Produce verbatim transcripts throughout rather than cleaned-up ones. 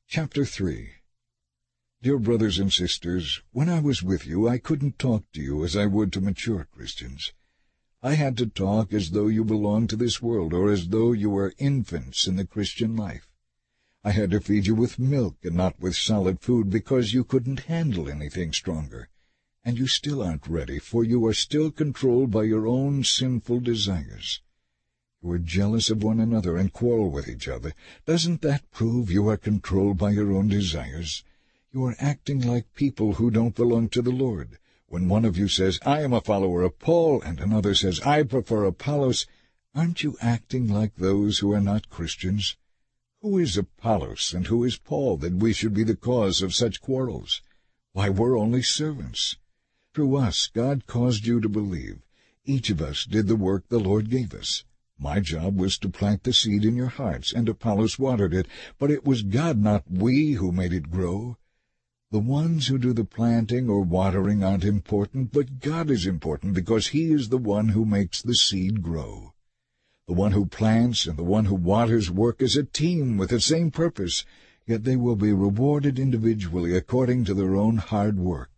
Chapter three. Dear brothers and sisters, when I was with you, I couldn't talk to you as I would to mature Christians. I had to talk as though you belonged to this world, or as though you were infants in the Christian life. I had to feed you with milk and not with solid food, because you couldn't handle anything stronger. And you still aren't ready, for you are still controlled by your own sinful desires. You are jealous of one another and quarrel with each other. Doesn't that prove you are controlled by your own desires? You are acting like people who don't belong to the Lord. When one of you says, "I am a follower of Paul," and another says, "I prefer Apollos," aren't you acting like those who are not Christians? Who is Apollos and who is Paul, that we should be the cause of such quarrels? Why, we're only servants. Through us, God caused you to believe. Each of us did the work the Lord gave us. My job was to plant the seed in your hearts, and Apollos watered it, but it was God, not we, who made it grow. The ones who do the planting or watering aren't important, but God is important, because He is the one who makes the seed grow. The one who plants and the one who waters work as a team with the same purpose, yet they will be rewarded individually according to their own hard work.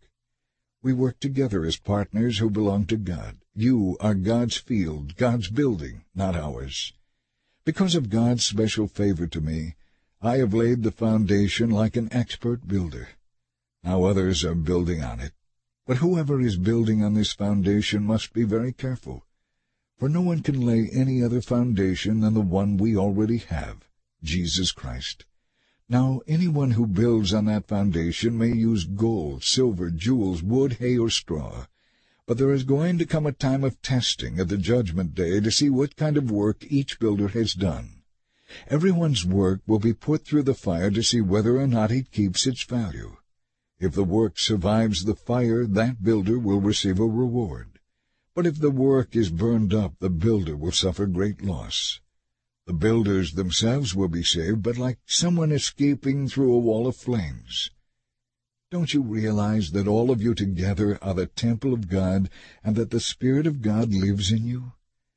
We work together as partners who belong to God. You are God's field, God's building, not ours. Because of God's special favor to me, I have laid the foundation like an expert builder. Now others are building on it. But whoever is building on this foundation must be very careful, for no one can lay any other foundation than the one we already have, Jesus Christ. Now anyone who builds on that foundation may use gold, silver, jewels, wood, hay, or straw. But there is going to come a time of testing at the judgment day to see what kind of work each builder has done. Everyone's work will be put through the fire to see whether or not it keeps its value. If the work survives the fire, that builder will receive a reward. But if the work is burned up, the builder will suffer great loss. The builders themselves will be saved, but like someone escaping through a wall of flames. Don't you realize that all of you together are the temple of God, and that the Spirit of God lives in you?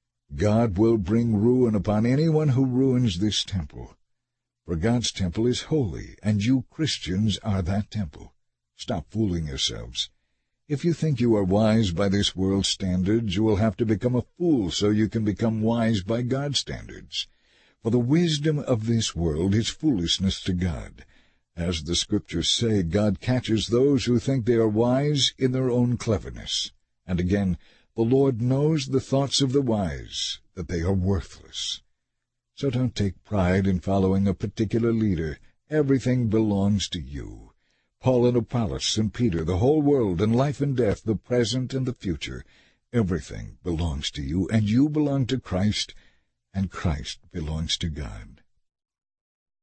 God will bring ruin upon anyone who ruins this temple. For God's temple is holy, and you Christians are that temple. Stop fooling yourselves. If you think you are wise by this world's standards, you will have to become a fool so you can become wise by God's standards. For the wisdom of this world is foolishness to God. As the Scriptures say, God catches those who think they are wise in their own cleverness. And again, the Lord knows the thoughts of the wise, that they are worthless. So don't take pride in following a particular leader. Everything belongs to you. Paul and Apollos and Peter, the whole world, and life and death, the present and the future, everything belongs to you, and you belong to Christ, and Christ belongs to God.